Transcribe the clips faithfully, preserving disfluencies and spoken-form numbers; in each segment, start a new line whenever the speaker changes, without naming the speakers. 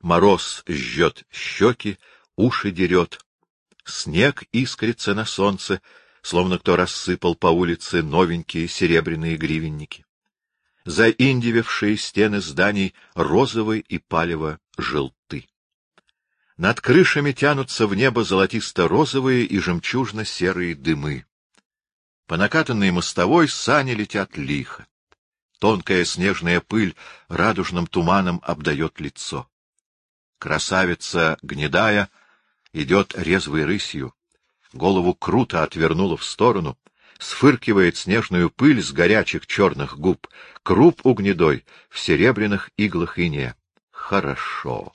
Мороз жжет щеки, уши дерет. Снег искрится на солнце, словно кто рассыпал по улице новенькие серебряные гривенники. Заиндевевшие стены зданий розовы и палево желты. Над крышами тянутся в небо золотисто-розовые и жемчужно-серые дымы. По накатанной мостовой сани летят лихо. Тонкая снежная пыль радужным туманом обдает лицо. Красавица гнедая идет резвой рысью, голову круто отвернула в сторону, сфыркивает снежную пыль с горячих черных губ, круп у гнедой в серебряных иглах инея. Хорошо.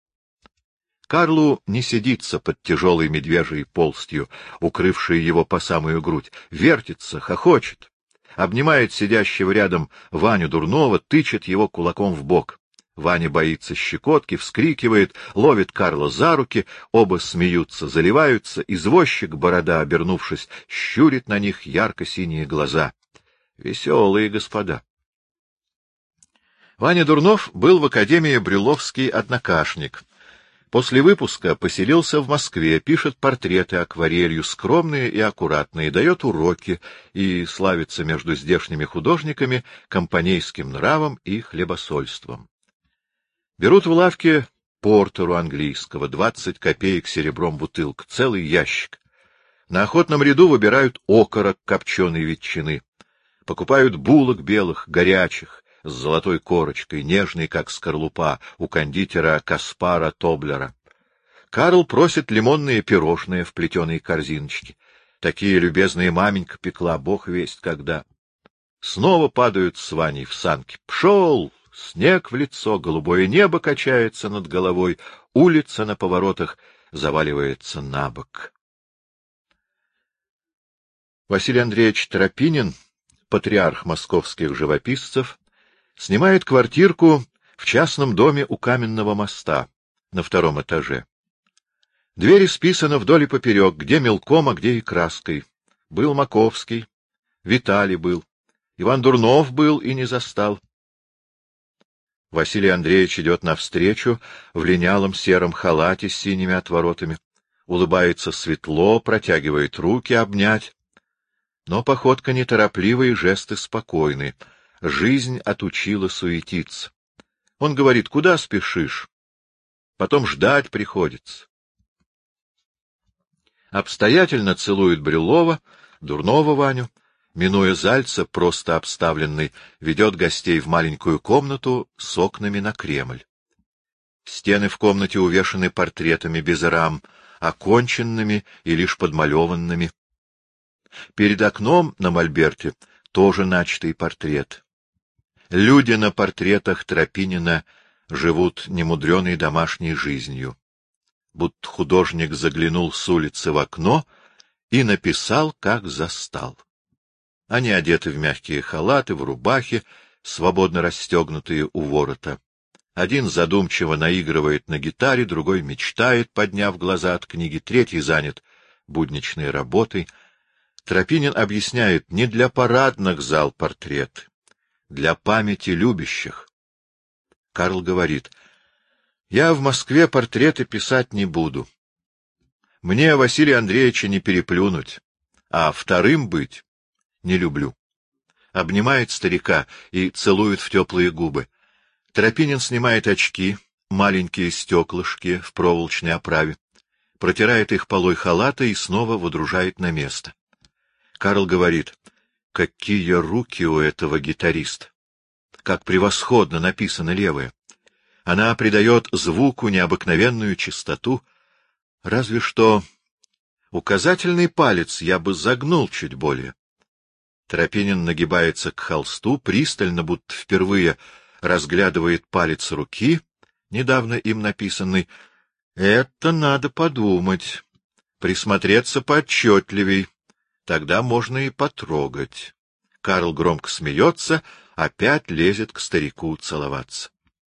Карлу не сидится под тяжелой медвежьей полстью, укрывшей его по самую грудь, вертится, хохочет, обнимает сидящего рядом Ваню Дурнова, тычет его кулаком в бок. Ваня боится щекотки, вскрикивает, ловит Карла за руки, оба смеются, заливаются, извозчик, борода обернувшись, щурит на них ярко-синие глаза. Веселые господа. Ваня Дурнов был в академии Брюловский однокашник. После выпуска поселился в Москве, пишет портреты акварелью, скромные и аккуратные, дает уроки и славится между здешними художниками компанейским нравом и хлебосольством. Берут в лавке портеру английского, двадцать копеек серебром бутылка, целый ящик. На охотном ряду выбирают окорок копченой ветчины. Покупают булок белых, горячих, с золотой корочкой, нежный, как скорлупа, у кондитера Каспара Тоблера. Карл просит лимонные пирожные в плетеной корзиночке. Такие любезные маменька пекла, бог весть когда. Снова падают с Ваней в санки. Пшел! Снег в лицо, голубое небо качается над головой, улица на поворотах заваливается на бок. Василий Андреевич Тропинин, патриарх московских живописцев, снимает квартирку в частном доме у Каменного моста на втором этаже. Двери списаны вдоль и поперек, где мелком, а где и краской. Был Маковский, Виталий был, Иван Дурнов был и не застал. Василий Андреевич идет навстречу в линялом сером халате с синими отворотами, улыбается светло, протягивает руки обнять. Но походка неторопливая, жесты спокойны. Жизнь отучила суетиться. Он говорит: куда спешишь? Потом ждать приходится. Обстоятельно целует Брюлова, Дурнова Ваню, минуя Зальца, просто обставленный, ведет гостей в маленькую комнату с окнами на Кремль. Стены в комнате увешаны портретами без рам, оконченными и лишь подмалеванными. Перед окном на мольберте тоже начатый портрет. Люди на портретах Тропинина живут немудреной домашней жизнью. Будто художник заглянул с улицы в окно и написал, как застал. Они одеты в мягкие халаты, в рубахи, свободно расстегнутые у ворота. Один задумчиво наигрывает на гитаре, другой мечтает, подняв глаза от книги, третий занят будничной работой. Тропинин объясняет: не для парадных зал портрет, для памяти любящих. Карл говорит: я в Москве портреты писать не буду. Мне Василия Андреевича не переплюнуть, а вторым быть не люблю. Обнимает старика и целует в теплые губы. Тропинин снимает очки, маленькие стеклышки в проволочной оправе, протирает их полой халата и снова водружает на место. Карл говорит: какие руки у этого гитариста! Как превосходно написано левое! Она придает звуку необыкновенную чистоту. Разве что указательный палец я бы загнул чуть более. Тропинин нагибается к холсту, пристально, будто впервые разглядывает палец руки, недавно им написанный. Это надо подумать, присмотреться поотчетливей, тогда можно и потрогать. Карл громко смеется, опять лезет к старику целоваться.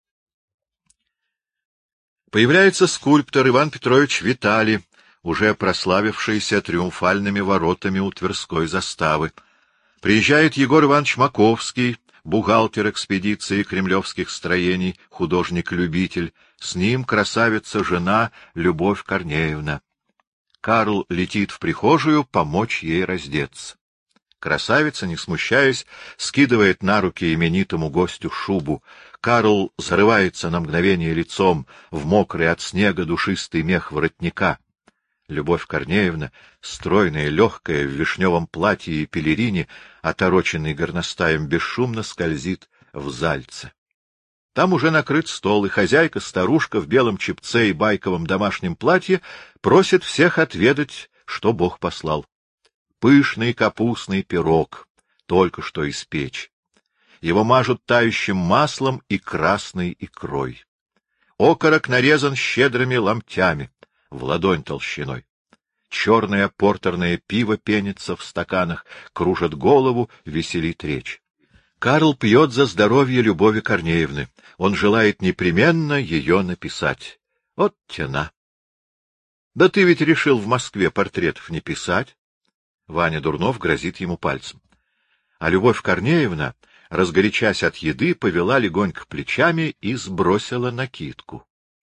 Появляется скульптор Иван Петрович Виталий, уже прославившийся триумфальными воротами у Тверской заставы. Приезжает Егор Иванович Маковский бухгалтер экспедиции кремлевских строений, художник-любитель, с ним красавица-жена Любовь Корнеевна. Карл летит в прихожую помочь ей раздеться. Красавица, не смущаясь, скидывает на руки именитому гостю шубу. Карл зарывается на мгновение лицом в мокрый от снега душистый мех воротника. Любовь Корнеевна, стройная, легкая, в вишневом платье и пелерине, отороченной горностаем, бесшумно скользит в зальце. Там уже накрыт стол, и хозяйка-старушка в белом чепце и байковом домашнем платье просит всех отведать, что Бог послал. Пышный капустный пирог, только что из печи. Его мажут тающим маслом и красной икрой. Окорок нарезан щедрыми ломтями, в ладонь толщиной. Черное портерное пиво пенится в стаканах, кружит голову, веселит речь. Карл пьет за здоровье Любови Корнеевны. Он желает непременно ее написать. Вот тяна. Да ты ведь решил в Москве портретов не писать. Ваня Дурнов грозит ему пальцем. А Любовь Корнеевна, разгорячась от еды, повела легонько плечами и сбросила накидку.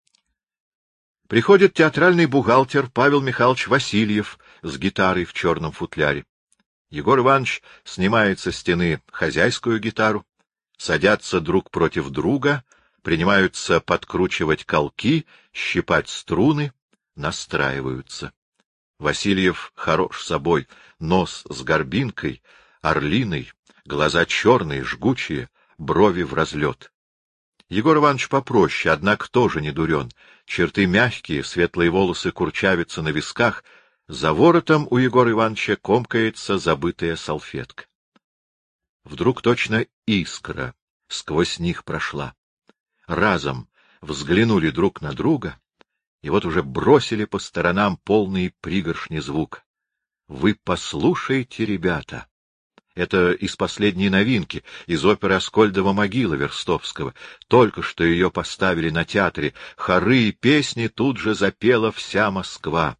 Приходит театральный бухгалтер Павел Михайлович Васильев с гитарой в черном футляре. Егор Иванович снимает со стены хозяйскую гитару, садятся друг против друга, принимаются подкручивать колки, щипать струны, настраиваются. Васильев хорош собой, нос с горбинкой, орлиной, глаза черные, жгучие, брови в разлет. Егор Иванович попроще, однако тоже не дурен. Черты мягкие, светлые волосы курчавятся на висках, за воротом у Егора Ивановича комкается забытая салфетка. Вдруг точно искра сквозь них прошла. Разом взглянули друг на друга, и вот уже бросили по сторонам полные пригоршни звука. Вы послушайте, ребята! Это из последней новинки, из оперы «Аскольдова могила» Верстовского. Только что ее поставили на театре. Хоры и песни тут же запела вся Москва.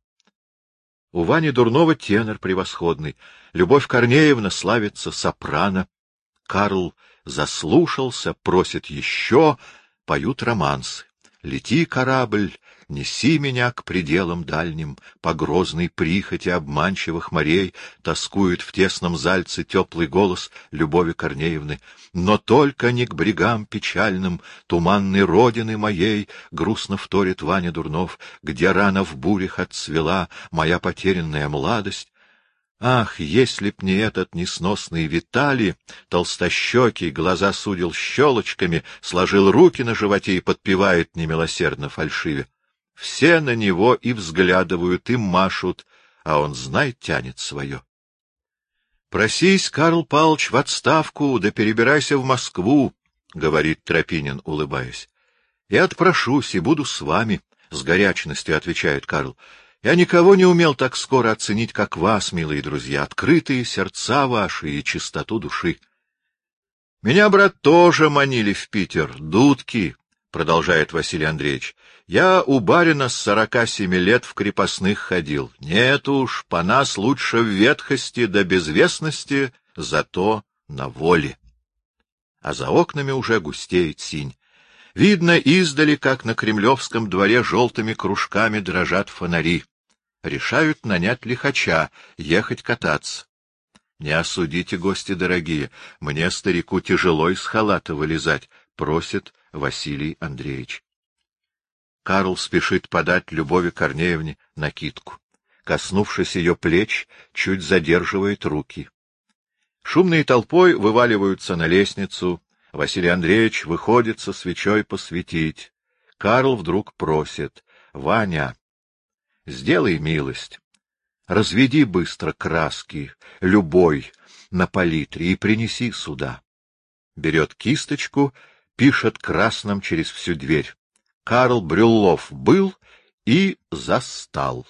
У Вани Дурнова тенор превосходный. Любовь Корнеевна славится сопрано. Карл заслушался, просит еще, поют романсы. «Лети, корабль, неси меня к пределам дальним, по грозной прихоти обманчивых морей», тоскует в тесном зальце теплый голос Любови Корнеевны. «Но только не к брегам печальным туманной родины моей», грустно вторит Ваня Дурнов, «где рано в бурях отцвела моя потерянная младость». Ах, если б не этот несносный Виталий, толстощекий, глаза судил щелочками, сложил руки на животе и подпевает немилосердно фальшиве. Все на него и взглядывают, и машут, а он, знай, тянет свое. «Просись, Карл Павлович, в отставку, да перебирайся в Москву», — говорит Тропинин, улыбаясь. «Я отпрошусь и буду с вами», — с горячностью отвечает Карл. «Я никого не умел так скоро оценить, как вас, милые друзья, открытые сердца ваши и чистоту души». «Меня, брат, тоже манили в Питер, дудки», — продолжает Василий Андреевич. «Я у барина с сорока семи лет в крепостных ходил. Нет уж, по нас лучше в ветхости да безвестности, зато на воле». А за окнами уже густеет синь. Видно издали, как на Кремлевском дворе желтыми кружками дрожат фонари. Решают нанять лихача, ехать кататься. Не осудите, гости дорогие, мне, старику, тяжело из халата вылезать, просит Василий Андреевич. Карл спешит подать Любови Корнеевне накидку. Коснувшись ее плеч, чуть задерживает руки. Шумной толпой вываливаются на лестницу. Василий Андреевич выходит со свечой посветить. Карл вдруг просит: — Ваня, сделай милость, разведи быстро краски, любой, на палитре и принеси сюда. Берет кисточку, пишет красным через всю дверь. Карл Брюллов был и застал.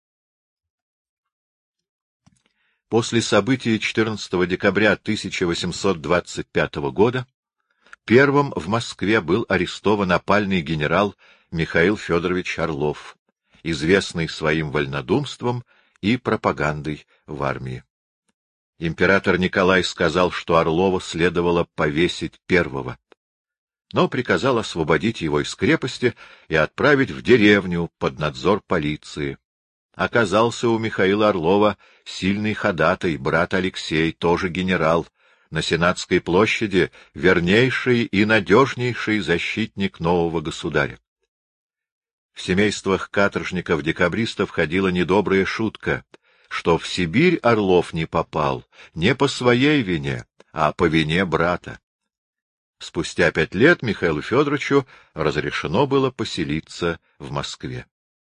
После событий четырнадцатого декабря тысяча восемьсот двадцать пятого года первым в Москве был арестован опальный генерал Михаил Федорович Орлов, известный своим вольнодумством и пропагандой в армии. Император Николай сказал, что Орлова следовало повесить первого, но приказал освободить его из крепости и отправить в деревню под надзор полиции. Оказался у Михаила Орлова сильный ходатай, брат Алексей, тоже генерал, на Сенатской площади вернейший и надежнейший защитник нового государя. В семействах каторжников-декабристов ходила недобрая шутка, что в Сибирь Орлов не попал не по своей вине, а по вине брата. Спустя пять лет Михаилу Федоровичу разрешено было поселиться в Москве.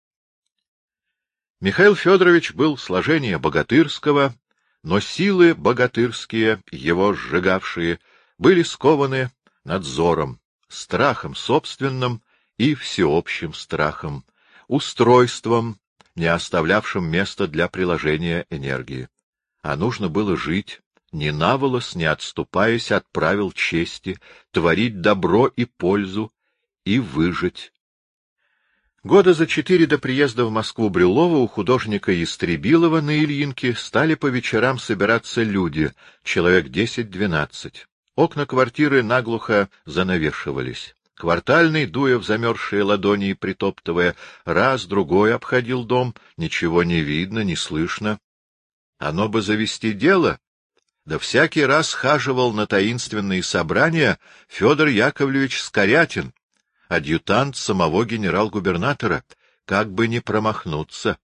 Михаил Федорович был сложения богатырского, но силы богатырские, его сжигавшие, были скованы надзором, страхом собственным и всеобщим страхом, устройством, не оставлявшим места для приложения энергии. А нужно было жить, ни наволос не отступаясь от правил чести, творить добро и пользу и выжить. Года за четыре до приезда в Москву Брюллова у художника Ястребилова на Ильинке стали по вечерам собираться люди, человек десять-двенадцать. Окна квартиры наглухо занавешивались. Квартальный, дуя в замерзшие ладони и притоптывая, раз-другой обходил дом, ничего не видно, не слышно. Оно бы завести дело, да всякий раз хаживал на таинственные собрания Федор Яковлевич Скорятин, адъютант самого генерал-губернатора, как бы не промахнуться.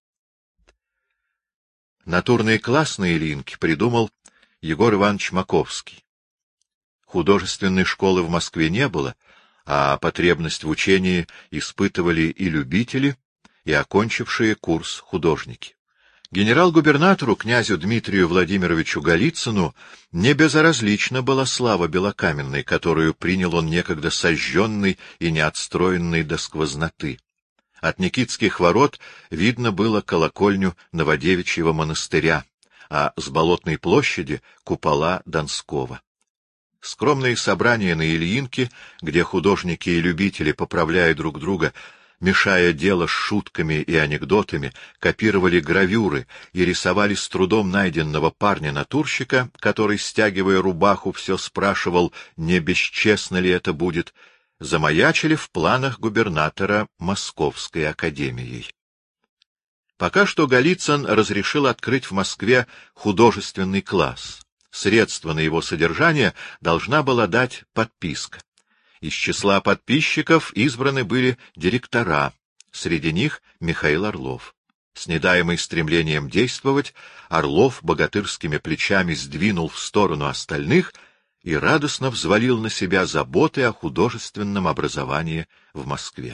Натурный класс на Ильинке придумал Егор Иванович Маковский. Художественной школы в Москве не было, а потребность в учении испытывали и любители, и окончившие курс художники. Генерал-губернатору, князю Дмитрию Владимировичу Голицыну, не безразлична была слава Белокаменной, которую принял он некогда сожженный и неотстроенный до сквозноты. От Никитских ворот видно было колокольню Новодевичьего монастыря, а с Болотной площади — купола Донского. Скромные собрания на Ильинке, где художники и любители, поправляя друг друга, мешая дело с шутками и анекдотами, копировали гравюры и рисовали с трудом найденного парня-натурщика, который, стягивая рубаху, все спрашивал, не бесчестно ли это будет, замаячили в планах губернатора Московской академией. Пока что Голицын разрешил открыть в Москве художественный класс. Средства на его содержание должна была дать подписка. Из числа подписчиков избраны были директора, среди них Михаил Орлов. Снедаемый стремлением действовать, Орлов богатырскими плечами сдвинул в сторону остальных и радостно взвалил на себя заботы о художественном образовании в Москве.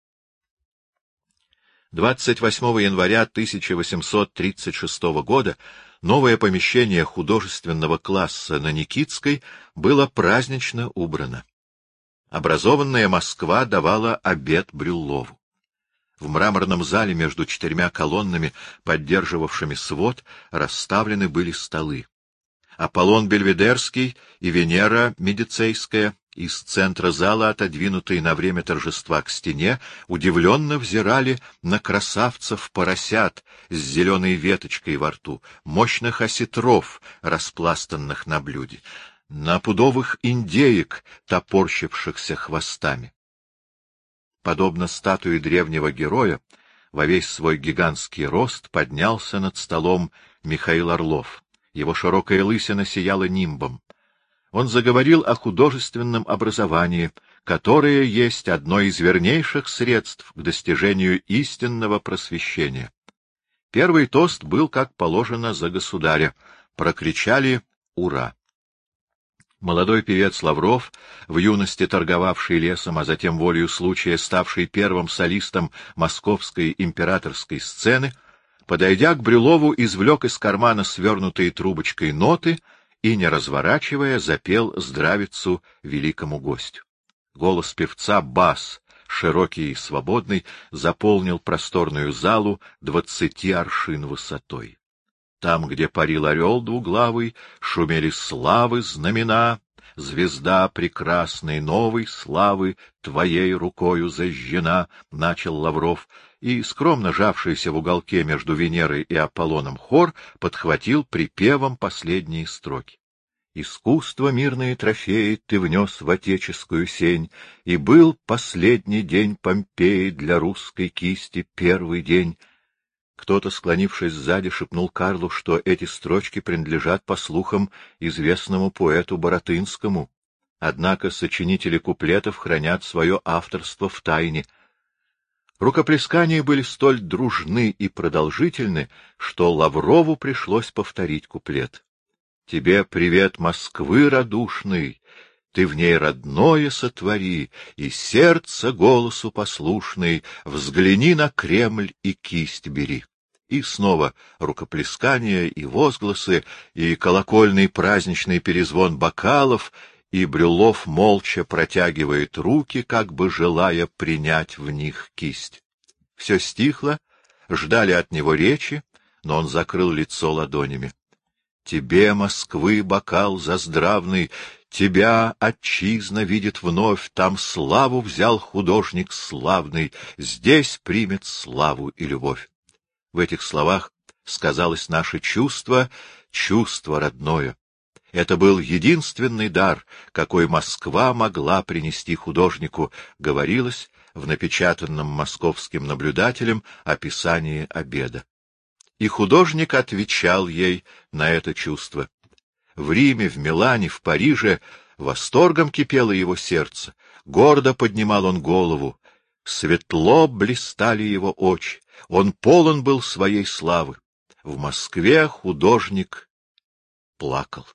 двадцать восьмого января тысяча восемьсот тридцать шестого года новое помещение художественного класса на Никитской было празднично убрано. Образованная Москва давала обед Брюллову. В мраморном зале между четырьмя колоннами, поддерживавшими свод, расставлены были столы. Аполлон Бельведерский и Венера Медицейская, из центра зала, отодвинутые на время торжества к стене, удивленно взирали на красавцев-поросят с зеленой веточкой во рту, мощных осетров, распластанных на блюде, на пудовых индеек, топорщившихся хвостами. Подобно статуе древнего героя, во весь свой гигантский рост поднялся над столом Михаил Орлов. Его широкая лысина сияла нимбом. Он заговорил о художественном образовании, которое есть одно из вернейших средств к достижению истинного просвещения. Первый тост был, как положено, за государя. Прокричали «Ура!». Молодой певец Лавров, в юности торговавший лесом, а затем волею случая ставший первым солистом московской императорской сцены, подойдя к Брюллову, извлек из кармана свернутые трубочкой ноты и, не разворачивая, запел здравицу великому гостю. Голос певца, бас, широкий и свободный, заполнил просторную залу двадцати аршин высотой. Там, где парил орел двуглавый, шумели славы знамена, звезда прекрасной новой славы твоей рукою зажжена, — начал Лавров, и скромно жавшийся в уголке между Венерой и Аполлоном хор подхватил припевом последние строки. Искусство мирные трофеи ты внес в отеческую сень, и был последний день Помпеи для русской кисти первый день. Кто-то, склонившись сзади, шепнул Карлу, что эти строчки принадлежат, по слухам, известному поэту Баратынскому. Однако сочинители куплетов хранят свое авторство в тайне. Рукоплескания были столь дружны и продолжительны, что Лаврову пришлось повторить куплет. Тебе привет Москвы радушный, ты в ней родное сотвори, и сердце голосу послушный, взгляни на Кремль и кисть бери. И снова рукоплескания и возгласы, и колокольный праздничный перезвон бокалов, и Брюллов молча протягивает руки, как бы желая принять в них кисть. Все стихло, ждали от него речи, но он закрыл лицо ладонями. Тебе, Москвы, бокал заздравный, тебя отчизна видит вновь, там славу взял художник славный, здесь примет славу и любовь. В этих словах сказалось наше чувство, чувство родное. Это был единственный дар, какой Москва могла принести художнику, говорилось в напечатанном московским наблюдателем описании обеда. И художник отвечал ей на это чувство. В Риме, в Милане, в Париже восторгом кипело его сердце, гордо поднимал он голову, светло блистали его очи, он полон был своей славы. В Москве художник плакал.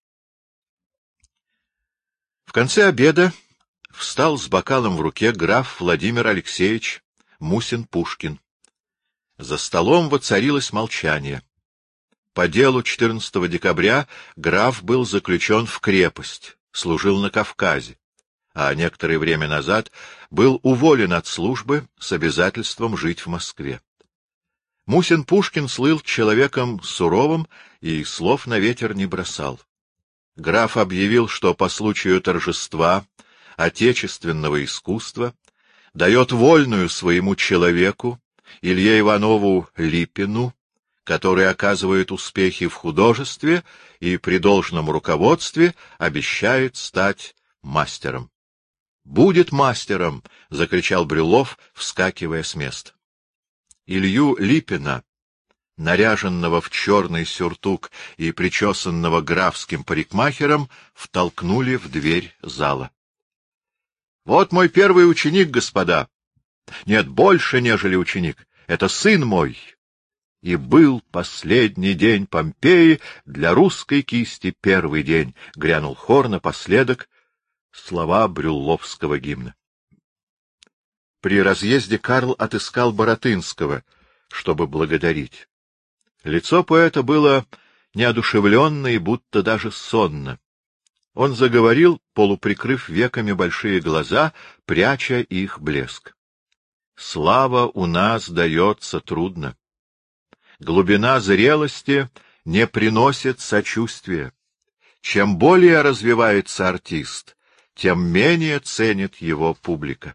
В конце обеда встал с бокалом в руке граф Владимир Алексеевич Мусин-Пушкин. За столом воцарилось молчание. По делу четырнадцатого декабря граф был заключен в крепость, служил на Кавказе, а некоторое время назад был уволен от службы с обязательством жить в Москве. Мусин-Пушкин слыл человеком суровым и слов на ветер не бросал. Граф объявил, что по случаю торжества отечественного искусства дает вольную своему человеку, Илье Иванову Липину, который оказывает успехи в художестве и при должном руководстве обещает стать мастером. — Будет мастером! — закричал Брюллов, вскакивая с места. Илью Липина, наряженного в черный сюртук и причесанного графским парикмахером, втолкнули в дверь зала. — Вот мой первый ученик, господа! Нет, больше, нежели ученик. Это сын мой. И был последний день Помпеи для русской кисти первый день, — грянул хор напоследок слова брюлловского гимна. При разъезде Карл отыскал Баратынского, чтобы благодарить. Лицо поэта было неодушевленно и будто даже сонно. Он заговорил, полуприкрыв веками большие глаза, пряча их блеск. Слава у нас дается трудно. Глубина зрелости не приносит сочувствия. Чем более развивается артист, тем менее ценит его публика.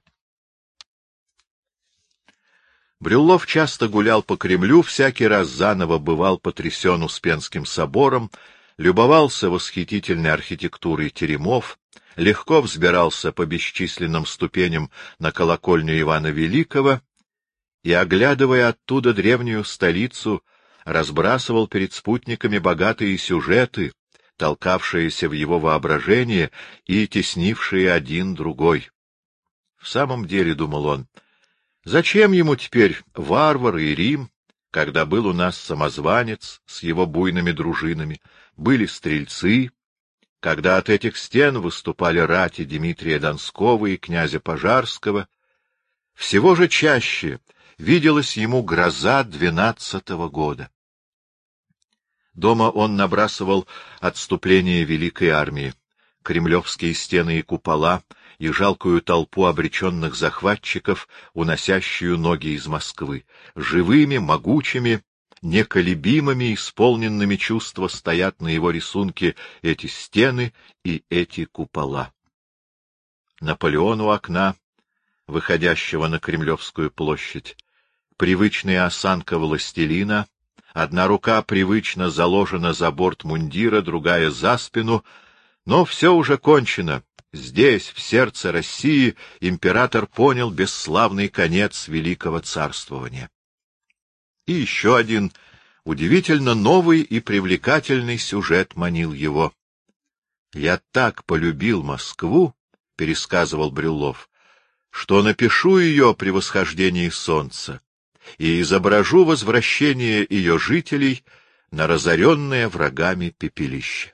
Брюллов часто гулял по Кремлю, всякий раз заново бывал потрясен Успенским собором, любовался восхитительной архитектурой теремов, легко взбирался по бесчисленным ступеням на колокольню Ивана Великого и, оглядывая оттуда древнюю столицу, разбрасывал перед спутниками богатые сюжеты, толкавшиеся в его воображении и теснившие один другой. В самом деле, — думал он, — зачем ему теперь варвары и Рим, когда был у нас самозванец с его буйными дружинами, были стрельцы, когда от этих стен выступали рати Дмитрия Донского и князя Пожарского? Всего же чаще виделась ему гроза двенадцатого года. Дома он набрасывал отступление великой армии, кремлевские стены и купола, и жалкую толпу обреченных захватчиков, уносящую ноги из Москвы, живыми, могучими, неколебимыми, исполненными чувства стоят на его рисунке эти стены и эти купола. Наполеон у окна, выходящего на Кремлевскую площадь, привычная осанка властелина, одна рука привычно заложена за борт мундира, другая за спину, но все уже кончено. Здесь, в сердце России, император понял бесславный конец великого царствования. И еще один удивительно новый и привлекательный сюжет манил его. «Я так полюбил Москву, — пересказывал Брюллов, — что напишу ее при восхождении солнца и изображу возвращение ее жителей на разоренное врагами пепелище».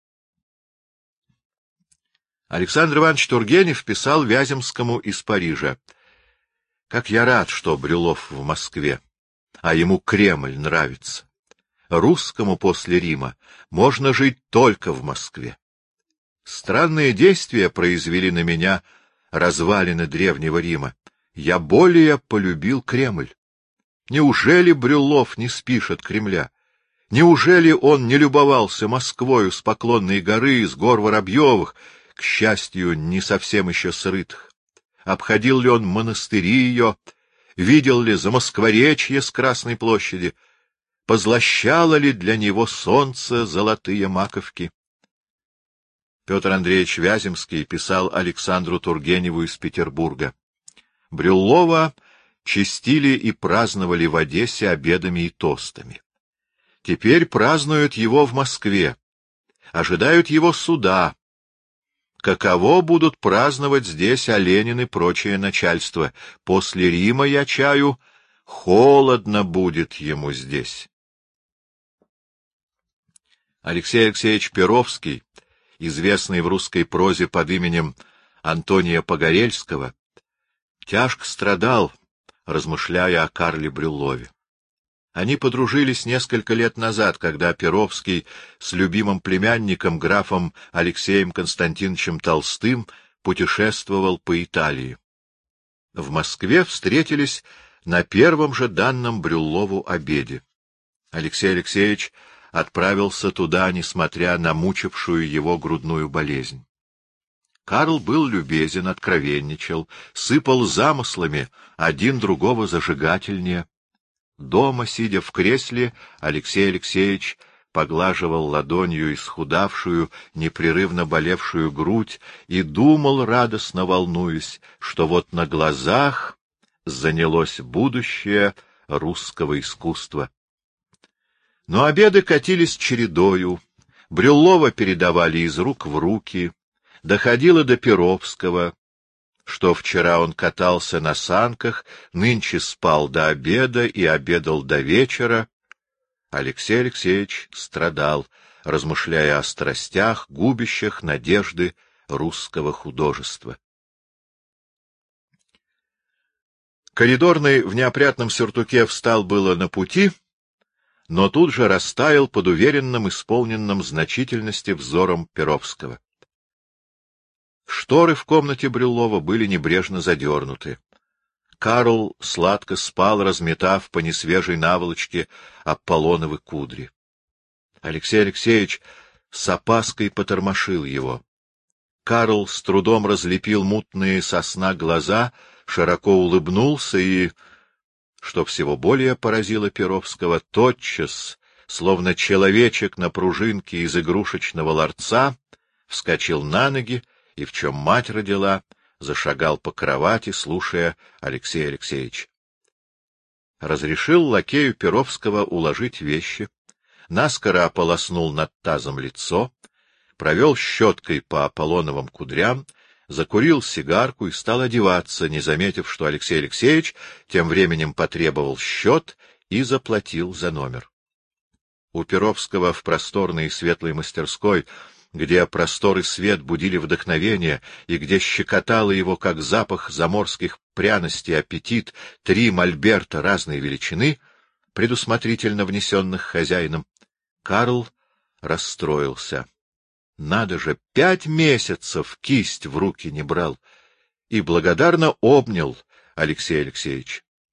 Александр Иванович Тургенев писал Вяземскому из Парижа: «Как я рад, что Брюллов в Москве, а ему Кремль нравится. Русскому после Рима можно жить только в Москве. Странные действия произвели на меня развалины древнего Рима. Я более полюбил Кремль. Неужели Брюллов не спишет Кремля? Неужели он не любовался Москвою с Поклонной горы, с гор Воробьевых, к счастью, не совсем еще срытых? Обходил ли он монастыри ее? Видел ли Замоскворечье с Красной площади? Позлощало ли для него солнце золотые маковки?» Петр Андреевич Вяземский писал Александру Тургеневу из Петербурга: «Брюллова честили и праздновали в Одессе обедами и тостами. Теперь празднуют его в Москве, ожидают его суда. Каково будут праздновать здесь Оленин и прочее начальство? После Рима, я чаю, холодно будет ему здесь». Алексей Алексеевич Перовский, известный в русской прозе под именем Антония Погорельского, тяжко страдал, размышляя о Карле Брюллове. Они подружились несколько лет назад, когда Перовский с любимым племянником, графом Алексеем Константиновичем Толстым, путешествовал по Италии. В Москве встретились на первом же данном Брюллову обеде. Алексей Алексеевич отправился туда, несмотря на мучившую его грудную болезнь. Карл был любезен, откровенничал, сыпал замыслами, один другого зажигательнее. Дома, сидя в кресле, Алексей Алексеевич поглаживал ладонью исхудавшую, непрерывно болевшую грудь и думал, радостно волнуясь, что вот на глазах занялось будущее русского искусства. Но обеды катились чередою, Брюллова передавали из рук в руки, доходило до Перовского, что вчера он катался на санках, нынче спал до обеда и обедал до вечера. Алексей Алексеевич страдал, размышляя о страстях, губящих надежды русского художества. Коридорный в неопрятном сюртуке встал было на пути, но тут же растаял под уверенным, исполненным значительности взором Перовского. Шторы в комнате Брюллова были небрежно задернуты. Карл сладко спал, разметав по несвежей наволочке аполлоновы кудри. Алексей Алексеевич с опаской потормошил его. Карл с трудом разлепил мутные со сна глаза, широко улыбнулся и, что всего более поразило Перовского, тотчас, словно человечек на пружинке из игрушечного ларца, вскочил на ноги и, в чем мать родила, зашагал по кровати, слушая Алексея Алексеевича. Разрешил лакею Перовского уложить вещи, наскоро ополоснул над тазом лицо, провел щеткой по аполлоновым кудрям, закурил сигарку и стал одеваться, не заметив, что Алексей Алексеевич тем временем потребовал счет и заплатил за номер. У Перовского в просторной и светлой мастерской, где простор и свет будили вдохновение, и где щекотало его, как запах заморских пряностей, аппетит, три мольберта разной величины, предусмотрительно внесенных хозяином, Карл расстроился. Надо же, пять месяцев кисть в руки не брал, и благодарно обнял Алексея Алексеевича.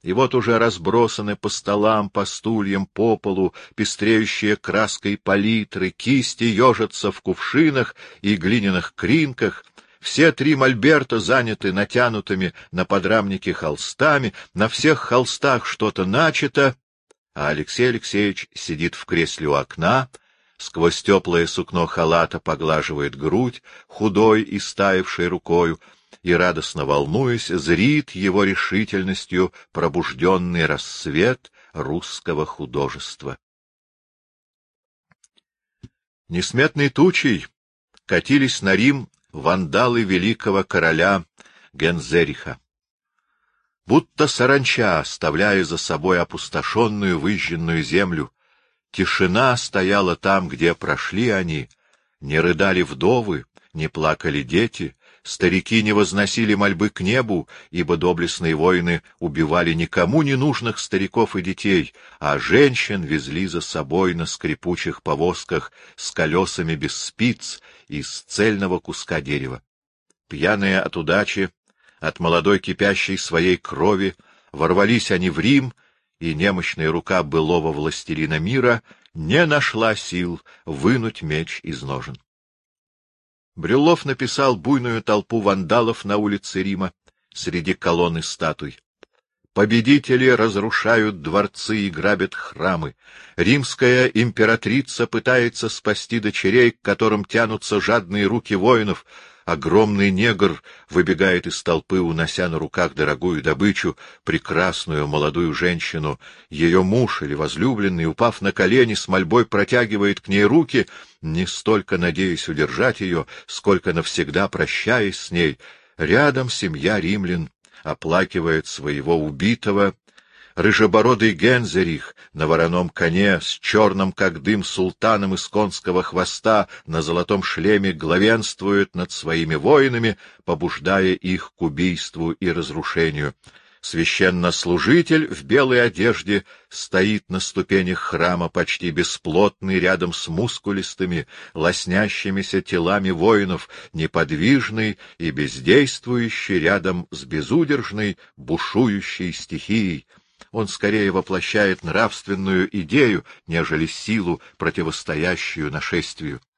И вот уже разбросаны по столам, по стульям, по полу, пестреющие краской палитры, кисти ежатся в кувшинах и глиняных кринках. Все три мольберта заняты натянутыми на подрамнике холстами, на всех холстах что-то начато, а Алексей Алексеевич сидит в кресле у окна, сквозь теплое сукно халата поглаживает грудь худой и стаявшей рукою, и, радостно волнуясь, зрит его решительностью пробужденный рассвет русского художества. Несметной тучей катились на Рим вандалы великого короля Гензериха. Будто саранча, оставляя за собой опустошенную выжженную землю, тишина стояла там, где прошли они, не рыдали вдовы, не плакали дети, старики не возносили мольбы к небу, ибо доблестные воины убивали никому не нужных стариков и детей, а женщин везли за собой на скрипучих повозках с колесами без спиц из цельного куска дерева. Пьяные от удачи, от молодой кипящей своей крови, ворвались они в Рим, и немощная рука былого властелина мира не нашла сил вынуть меч из ножен. Брюллов написал буйную толпу вандалов на улице Рима среди колонн и статуй. Победители разрушают дворцы и грабят храмы. Римская императрица пытается спасти дочерей, к которым тянутся жадные руки воинов. Огромный негр выбегает из толпы, унося на руках дорогую добычу, прекрасную молодую женщину. Ее муж или возлюбленный, упав на колени, с мольбой протягивает к ней руки, не столько надеясь удержать ее, сколько навсегда прощаясь с ней. Рядом семья римлян оплакивает своего убитого. Рыжебородый Гензерих на вороном коне с черным, как дым, султаном из конского хвоста на золотом шлеме главенствует над своими воинами, побуждая их к убийству и разрушению. Священнослужитель в белой одежде стоит на ступенях храма, почти бесплотный, рядом с мускулистыми, лоснящимися телами воинов, неподвижный и бездействующий рядом с безудержной, бушующей стихией. Он скорее воплощает нравственную идею, нежели силу, противостоящую нашествию.